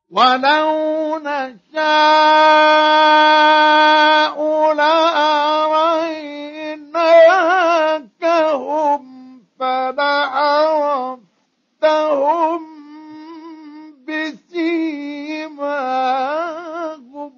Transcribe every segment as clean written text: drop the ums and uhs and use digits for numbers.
ولو نشاء لأريناكهم فلعرفتهم بسيماهم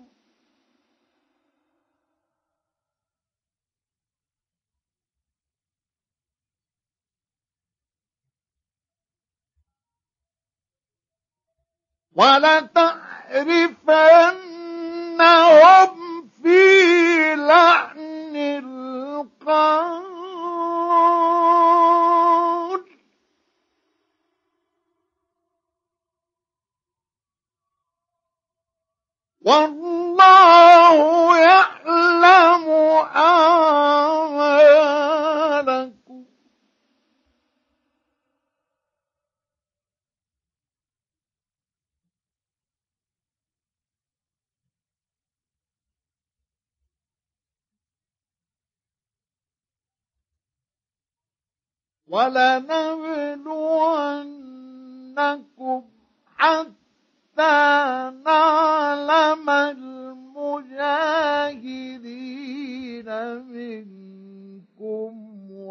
ولتعرفنهم في لحن القول والله يعلم أعمالكم ولنبلونكم حتى نعلم المجاهدين منكم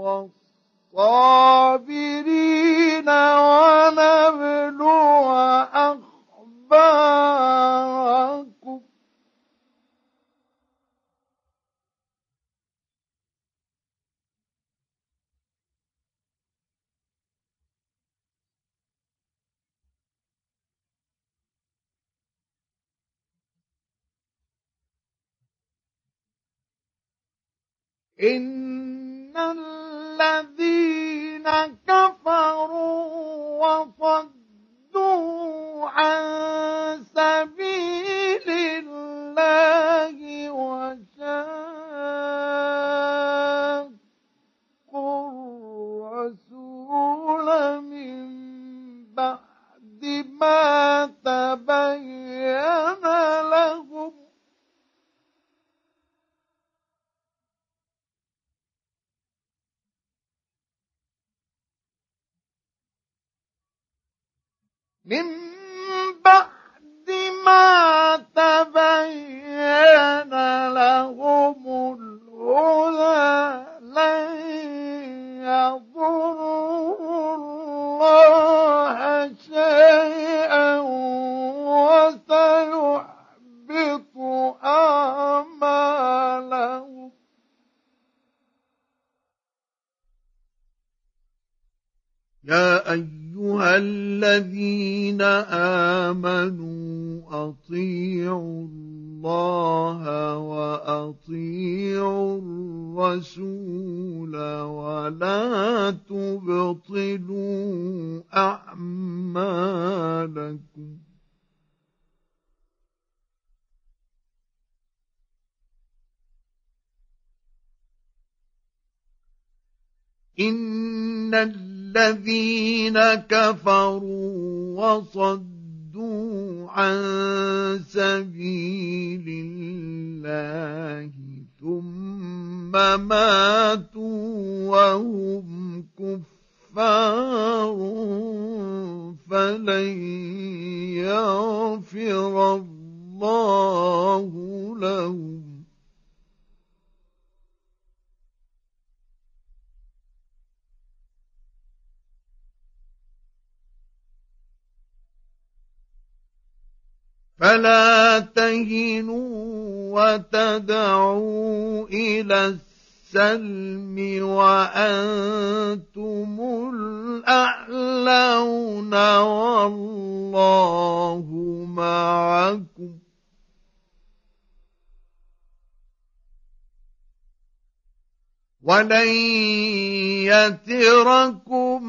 والصابرين ونبلو أخباركم إن الذين كفروا وصدوا عن سبيل الله وشاقوا الرسول من بعد ما تبين لهم من بعد ما تبين لهم الهدى لن يضروا الله شيئا وسيحبط أعمالهم يا أيها الذين آمنوا أطيعوا الله وأطيعوا الرسول ولا تبطلوا أعمالكم إن الذين كفروا وصدوا عن سبيل الله ثم ماتوا وهم كفار فلن يغفر الله لهم فلا تهنوا وتدعوا إلى السلم وأنتم الأعلون والله معكم ولن يتركم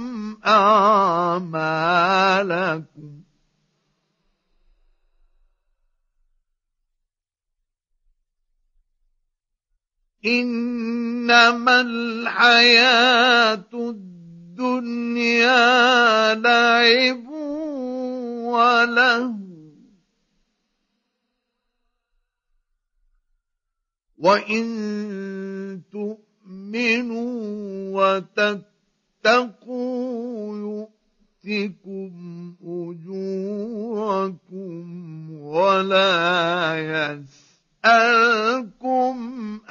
أعمالكم إنما الحياة الدنيا لعب وله وإن تؤمنوا وتتقوا يؤتكم أجوركم ولا يسألكم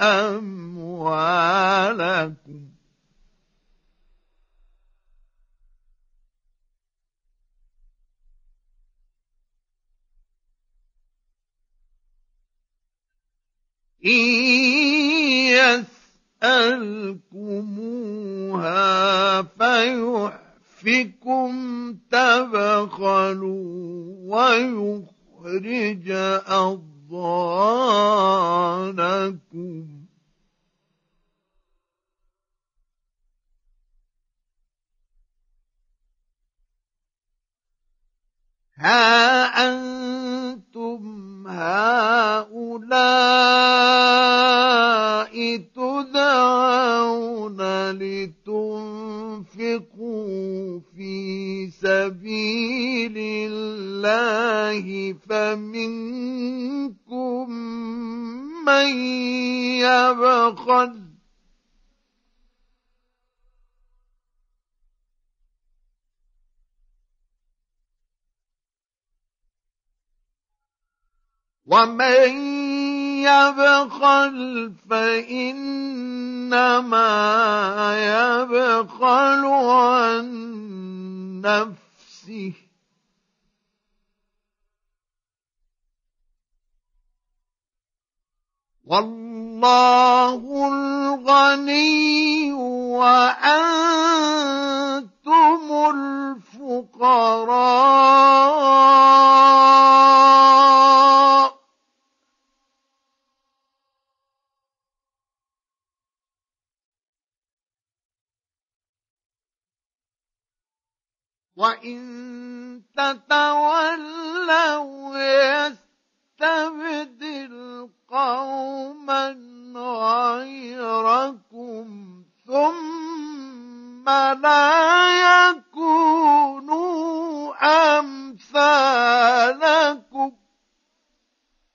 أموالكم. إن يسألكموها فيحفكم تبخلوا ويخرج أضغانكم. ها أنتم هؤلاء تدعون لتنفقوا في سبيل الله فمنكم من يبخل ومن يبخل فإنما يبخل عن نفسه والله الغني وأنتم الفقراء وإن تتولوا يستبدل قوما غيركم ثم لا